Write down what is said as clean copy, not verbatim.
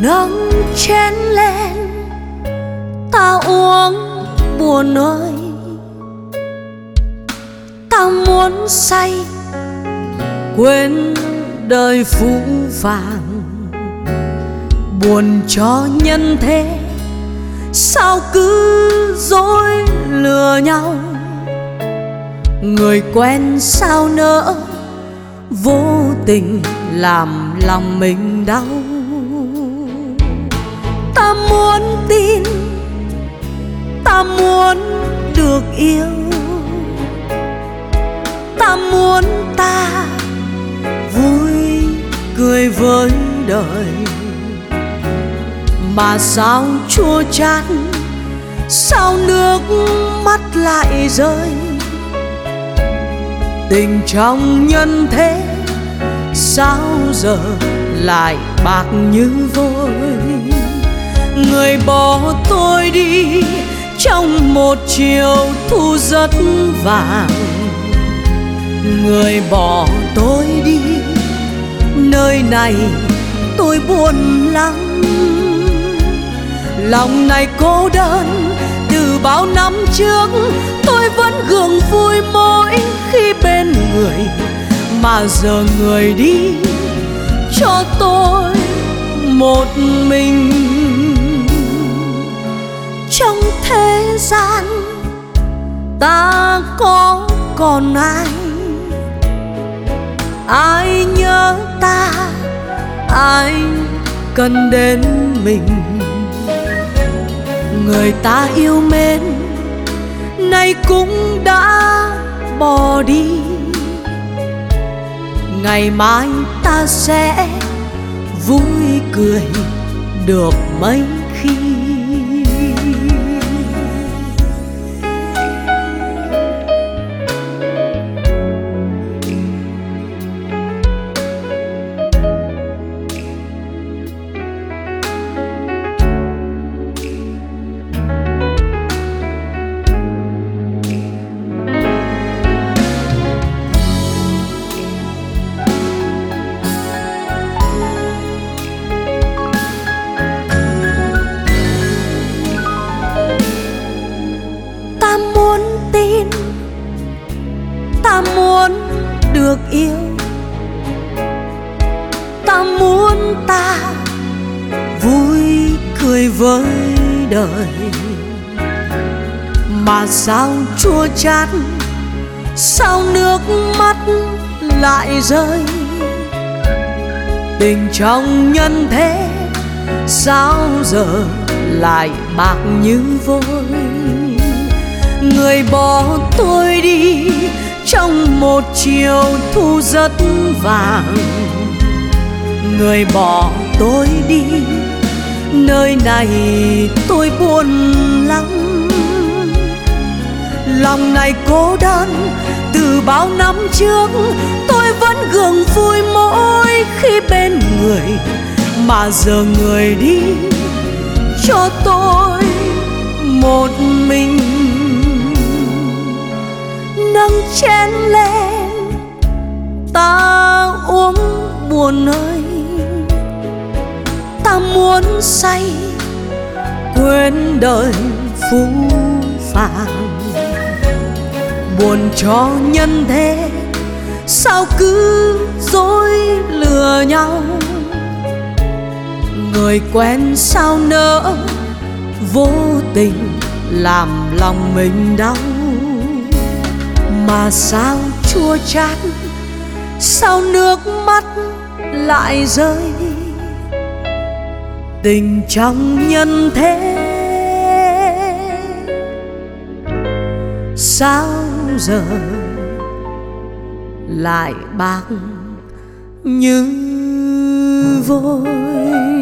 nâng chén lên ta uống buồn ơi, ta muốn say quên đời phũ phàng. Buồn cho nhân thế sao cứ dối lừa nhau, người quen sao nỡ vô tình làm lòng mình đau. Ta muốn tin, ta muốn được yêu, ta muốn ta vui cười với đời. Mà sao chua chát, sao nước mắt lại rơi. Tình trong nhân thế sao giờ lại bạc như vôi. Người bỏ tôi đi trong một chiều thu rất vàng. Người bỏ tôi đi nơi này tôi buồn lắm. Lòng này cô đơn từ bao năm trước, tôi vẫn gượng vui mỗi khi bên người. Mà giờ người đi cho tôi một mình. Trong thế gian ta có còn ai, ai nhớ ta, ai cần đến mình. Người ta yêu mến nay cũng đã bỏ đi. Ngày mai ta sẽ vui cười được mấy khi. Ta muốn được yêu, ta muốn ta vui cười với đời. Mà sao chua chát, sao nước mắt lại rơi. Tình trong nhân thế sao giờ lại bạc như vôi. Người bỏ tôi đi trong một chiều thu rất vàng. Người bỏ tôi đi nơi này tôi buồn lắm. Lòng này cô đơn từ bao năm trước, tôi vẫn gượng vui mỗi khi bên người. Mà giờ người đi cho tôi một mình. Nâng chén lên ta uống buồn ơi, ta muốn say quên đời phũ phàng. Buồn cho nhân thế sao cứ dối lừa nhau, người quen sao nỡ vô tình làm lòng mình đau. Mà sao chua chát, sao nước mắt lại rơi. Tình trong nhân thế sao giờ lại bạc như vôi.